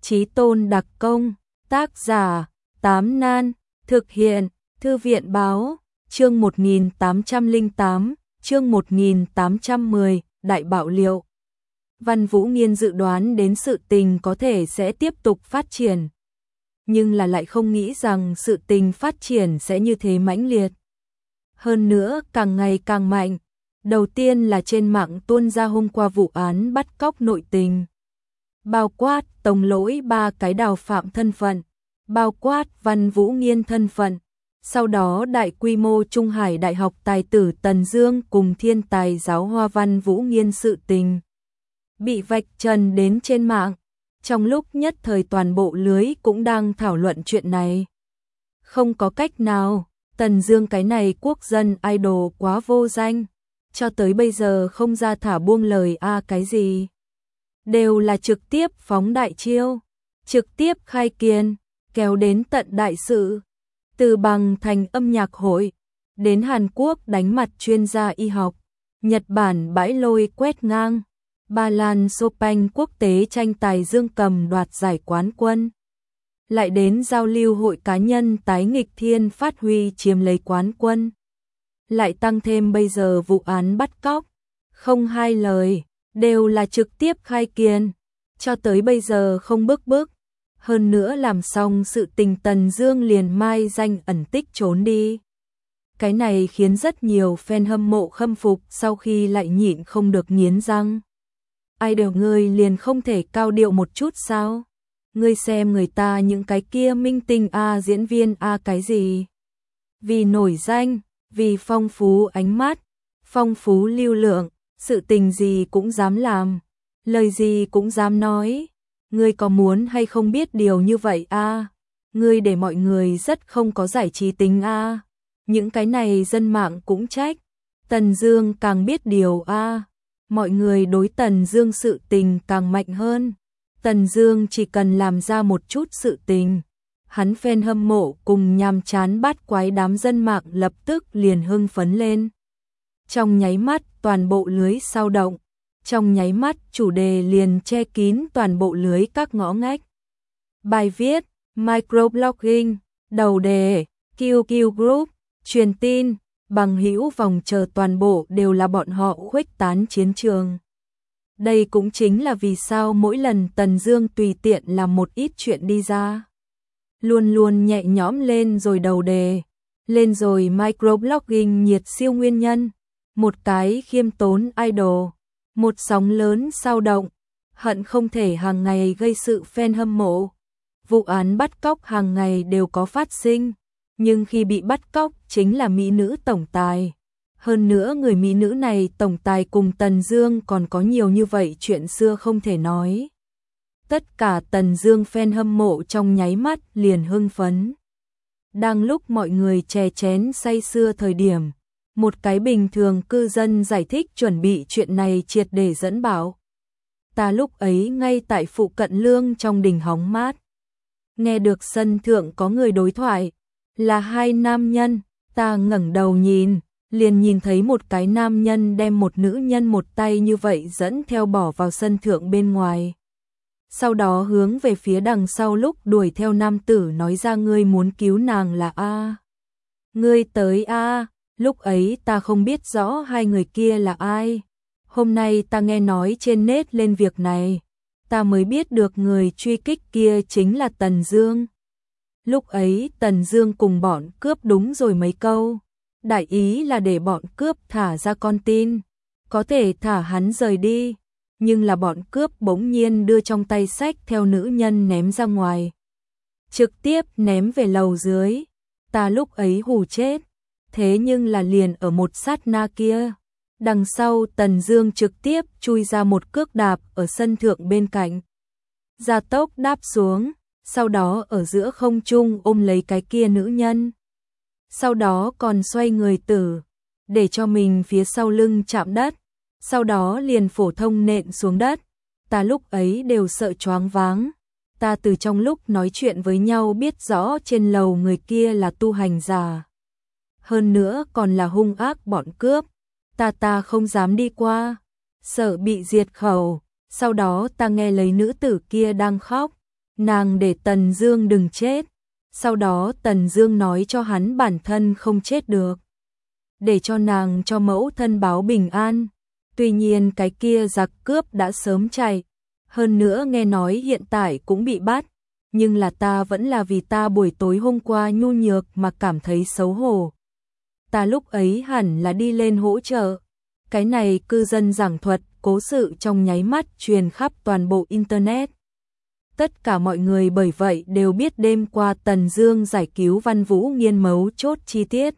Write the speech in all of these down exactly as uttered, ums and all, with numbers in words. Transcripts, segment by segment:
Chí Tôn đặc công, tác giả, Tám Nan, thực hiện, Thư viện báo, chương một nghìn tám trăm lẻ tám, chương một nghìn tám trăm mười, đại bạo liệu. Văn Vũ Nghiên dự đoán đến sự tình có thể sẽ tiếp tục phát triển, nhưng là lại không nghĩ rằng sự tình phát triển sẽ như thế mãnh liệt. Hơn nữa, càng ngày càng mạnh. Đầu tiên là trên mạng tuôn ra hôm qua vụ án bắt cóc nội tình. Bao quát tổng lỗi ba cái đào phạm thân phận, bao quát Văn Vũ Nghiên thân phận. Sau đó đại quy mô Trung Hải Đại học tài tử Tần Dương cùng thiên tài giáo hoa Văn Vũ Nghiên sự tình bị vạch trần đến trên mạng. Trong lúc nhất thời toàn bộ lưới cũng đang thảo luận chuyện này. Không có cách nào, Tần Dương cái này quốc dân idol quá vô danh, cho tới bây giờ không ra thả buông lời a à cái gì. Đều là trực tiếp phóng đại chiêu, trực tiếp khai kiên, kéo đến tận đại sự. Từ bằng thành âm nhạc hội, đến Hàn Quốc đánh mặt chuyên gia y học, Nhật Bản bãi lôi quét ngang, Ba Lan Chopin quốc tế tranh tài dương cầm đoạt giải quán quân. Lại đến giao lưu hội cá nhân tái nghịch thiên phát huy chiếm lấy quán quân. Lại tăng thêm bây giờ vụ án bắt cóc, không hai lời, đều là trực tiếp khai kiên, cho tới bây giờ không bức bức. Hơn nữa làm xong sự tình Tần Dương liền mai danh ẩn tích trốn đi. Cái này khiến rất nhiều fan hâm mộ khâm phục sau khi lại nhịn không được nghiến răng. Ai đều ngươi liền không thể cao điệu một chút sao? Ngươi xem người ta những cái kia minh tinh a diễn viên a cái gì? Vì nổi danh, vì phong phú ánh mắt, phong phú lưu lượng, sự tình gì cũng dám làm, lời gì cũng dám nói. Ngươi có muốn hay không biết điều như vậy a? Ngươi để mọi người rất không có giải trí tính a. Những cái này dân mạng cũng trách. Tần Dương càng biết điều a, mọi người đối Tần Dương sự tình càng mạnh hơn. Tần Dương chỉ cần làm ra một chút sự tình, hắn fan hâm mộ cùng nhàm chán bắt quái đám dân mạng lập tức liền hưng phấn lên. Trong nháy mắt toàn bộ lưới sao động, trong nháy mắt chủ đề liền che kín toàn bộ lưới các ngõ ngách. Bài viết, microblogging, đầu đề, Q Q Group, truyền tin, bằng hữu vòng chờ toàn bộ đều là bọn họ khuếch tán chiến trường. Đây cũng chính là vì sao mỗi lần Tần Dương tùy tiện làm một ít chuyện đi ra, luôn luôn nhẹ nhõm lên rồi đầu đề, lên rồi microblogging nhiệt siêu nguyên nhân. Một cái khiêm tốn idol, một sóng lớn sao động, hận không thể hàng ngày gây sự fan hâm mộ. Vụ án bắt cóc hàng ngày đều có phát sinh, nhưng khi bị bắt cóc chính là mỹ nữ tổng tài. Hơn nữa người mỹ nữ này tổng tài cùng Tần Dương còn có nhiều như vậy chuyện xưa không thể nói. Tất cả Tần Dương fan hâm mộ trong nháy mắt liền hưng phấn. Đang lúc mọi người chè chén say sưa thời điểm, một cái bình thường cư dân giải thích chuẩn bị chuyện này triệt để dẫn bảo. Ta lúc ấy ngay tại phụ cận lương trong đình hóng mát. Nghe được sân thượng có người đối thoại, là hai nam nhân, ta ngẩng đầu nhìn, liền nhìn thấy một cái nam nhân đem một nữ nhân một tay như vậy dẫn theo bỏ vào sân thượng bên ngoài. Sau đó hướng về phía đằng sau lúc đuổi theo nam tử nói ra ngươi muốn cứu nàng là A. Ngươi tới A. Lúc ấy ta không biết rõ hai người kia là ai. Hôm nay ta nghe nói trên nét lên việc này, ta mới biết được người truy kích kia chính là Tần Dương. Lúc ấy Tần Dương cùng bọn cướp đúng rồi mấy câu, đại ý là để bọn cướp thả ra con tin, có thể thả hắn rời đi, nhưng là bọn cướp bỗng nhiên đưa trong tay xách theo nữ nhân ném ra ngoài, trực tiếp ném về lầu dưới. Ta lúc ấy hù chết. Thế nhưng là liền ở một sát na kia, đằng sau Tần Dương trực tiếp chui ra một cước đạp ở sân thượng bên cạnh, gia tốc đáp xuống, sau đó ở giữa không trung ôm lấy cái kia nữ nhân. Sau đó còn xoay người tử, để cho mình phía sau lưng chạm đất, sau đó liền phổ thông nện xuống đất. Ta lúc ấy đều sợ choáng váng. Ta từ trong lúc nói chuyện với nhau biết rõ trên lầu người kia là tu hành giả, hơn nữa còn là hung ác bọn cướp. Ta ta không dám đi qua, sợ bị diệt khẩu. Sau đó ta nghe lấy nữ tử kia đang khóc, nàng để Tần Dương đừng chết. Sau đó Tần Dương nói cho hắn bản thân không chết được, để cho nàng cho mẫu thân báo bình an. Tuy nhiên cái kia giặc cướp đã sớm chạy, hơn nữa nghe nói hiện tại cũng bị bắt, nhưng là ta vẫn là vì ta buổi tối hôm qua nhu nhược mà cảm thấy xấu hổ. Ta lúc ấy hẳn là đi lên hỗ trợ. Cái này cư dân giảng thuật cố sự trong nháy mắt truyền khắp toàn bộ internet. Tất cả mọi người bởi vậy đều biết đêm qua Tần Dương giải cứu Văn Vũ Nghiên mấu chốt chi tiết.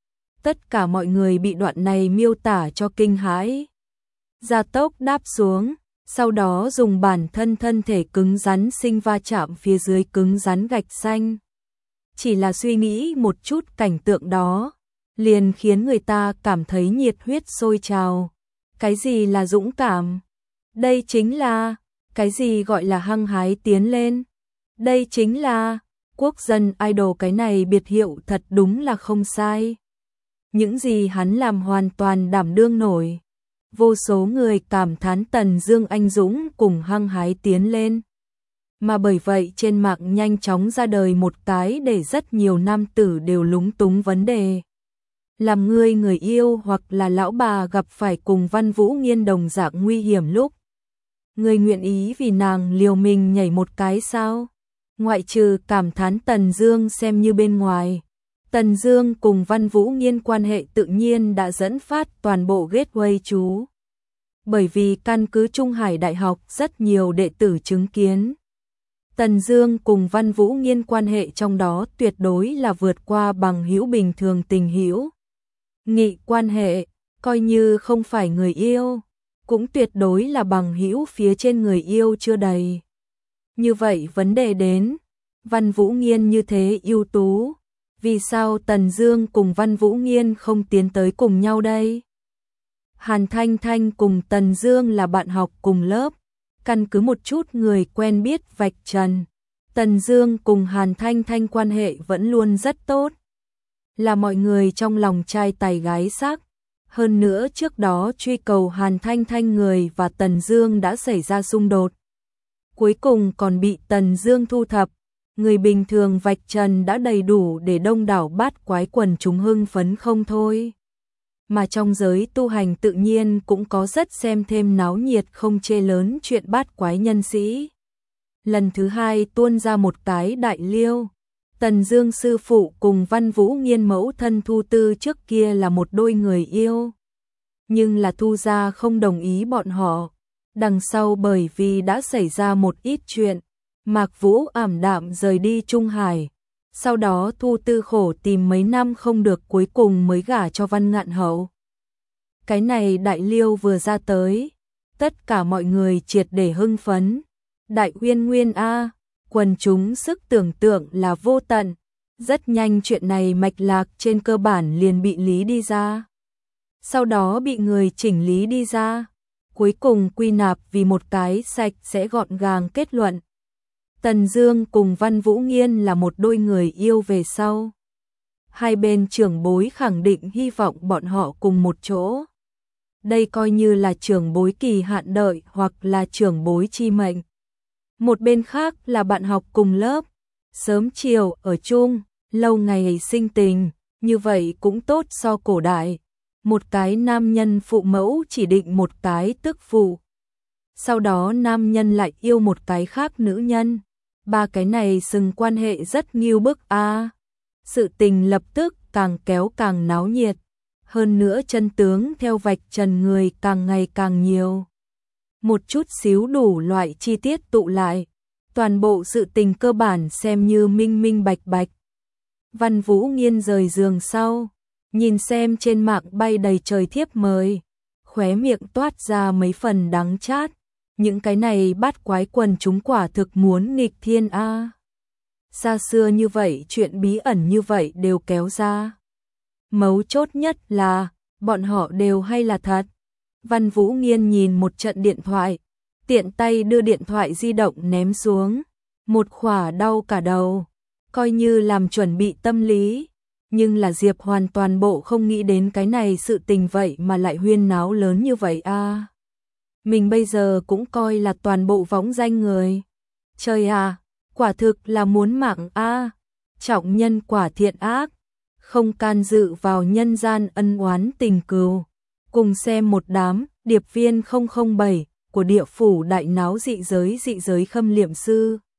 Tất cả mọi người bị đoạn này miêu tả cho kinh hãi. Gia tốc đáp xuống, sau đó dùng bản thân thân thể cứng rắn sinh va chạm phía dưới cứng rắn gạch xanh. Chỉ là suy nghĩ một chút cảnh tượng đó, liền khiến người ta cảm thấy nhiệt huyết sôi trào. Cái gì là dũng cảm? Đây chính là, cái gì gọi là hăng hái tiến lên? Đây chính là, quốc dân idol, cái này biệt hiệu thật đúng là không sai. Những gì hắn làm hoàn toàn đảm đương nổi. Vô số người cảm thán Tần Dương anh dũng cùng hăng hái tiến lên. Mà bởi vậy trên mạng nhanh chóng ra đời một cái để rất nhiều nam tử đều lúng túng vấn đề. Làm ngươi người yêu hoặc là lão bà gặp phải cùng Văn Vũ Nghiên đồng dạng nguy hiểm lúc, ngươi nguyện ý vì nàng liều mình nhảy một cái sao? Ngoại trừ cảm thán Tần Dương xem như bên ngoài, Tần Dương cùng Văn Vũ Nghiên quan hệ tự nhiên đã dẫn phát toàn bộ gateway chú. Bởi vì căn cứ Trung Hải Đại học rất nhiều đệ tử chứng kiến, Tần Dương cùng Văn Vũ Nghiên quan hệ trong đó tuyệt đối là vượt qua bằng hữu bình thường tình hữu nghị quan hệ, coi như không phải người yêu, cũng tuyệt đối là bằng hữu phía trên người yêu chưa đầy. Như vậy vấn đề đến, Văn Vũ Nghiên như thế ưu tú, vì sao Tần Dương cùng Văn Vũ Nghiên không tiến tới cùng nhau đây? Hàn Thanh Thanh cùng Tần Dương là bạn học cùng lớp, căn cứ một chút người quen biết vạch trần, Tần Dương cùng Hàn Thanh Thanh quan hệ vẫn luôn rất tốt, là mọi người trong lòng trai tài gái sắc. Hơn nữa trước đó truy cầu Hàn Thanh Thanh người và Tần Dương đã xảy ra xung đột, cuối cùng còn bị Tần Dương thu thập. Người bình thường vạch trần đã đầy đủ để đông đảo bát quái quần chúng hưng phấn không thôi. Mà trong giới tu hành tự nhiên cũng có rất xem thêm náo nhiệt không chê lớn chuyện bát quái nhân sĩ. Lần thứ hai tuôn ra một cái đại liêu. Tần Dương sư phụ cùng Văn Vũ Nghiên mẫu thân Thu Tư trước kia là một đôi người yêu, nhưng là Thu gia không đồng ý bọn họ. Đằng sau bởi vì đã xảy ra một ít chuyện, Mạc Vũ ảm đạm rời đi Trung Hải. Sau đó Thu Tư khổ tìm mấy năm không được, cuối cùng mới gả cho Văn Ngạn Hậu. Cái này đại liêu vừa ra tới, tất cả mọi người triệt để hưng phấn. Đại Uyên Nguyên a, quần chúng sức tưởng tượng là vô tận. Rất nhanh chuyện này mạch lạc trên cơ bản liền bị lý đi ra. Sau đó bị người chỉnh lý đi ra, cuối cùng quy nạp vì một cái sạch sẽ gọn gàng kết luận. Tần Dương cùng Văn Vũ Nghiên là một đôi người yêu về sau. Hai bên trưởng bối khẳng định hy vọng bọn họ cùng một chỗ. Đây coi như là trưởng bối kỳ hạn đợi hoặc là trưởng bối chi mệnh. Một bên khác là bạn học cùng lớp, sớm chiều ở chung, lâu ngày sinh tình, như vậy cũng tốt so cổ đại. Một cái nam nhân phụ mẫu chỉ định một cái tức phụ. Sau đó nam nhân lại yêu một cái khác nữ nhân. Ba cái này xưng quan hệ rất nghiêu bức a. À. Sự tình lập tức càng kéo càng náo nhiệt. Hơn nữa chân tướng theo vạch trần người càng ngày càng nhiều. Một chút xíu đủ loại chi tiết tụ lại. Toàn bộ sự tình cơ bản xem như minh minh bạch bạch. Văn Vũ Nghiên rời giường sau, nhìn xem trên mạng bay đầy trời thiếp mời, khóe miệng toát ra mấy phần đắng chát. Những cái này bát quái quần chúng quả thực muốn nghịch thiên a. À. Xa xưa như vậy, chuyện bí ẩn như vậy đều kéo ra. Mấu chốt nhất là, bọn họ đều hay là thật. Văn Vũ Nghiên nhìn một trận điện thoại, tiện tay đưa điện thoại di động ném xuống. Một khỏa đau cả đầu, coi như làm chuẩn bị tâm lý. Nhưng là Diệp hoàn toàn bộ không nghĩ đến cái này sự tình vậy mà lại huyên náo lớn như vậy a. À. Mình bây giờ cũng coi là toàn bộ võng danh người. Trời à, quả thực là muốn mạng a. Trọng nhân quả thiện ác, không can dự vào nhân gian ân oán tình cừu. Cùng xem một đám điệp viên không không bảy của địa phủ đại náo dị giới dị giới khâm liệm sư.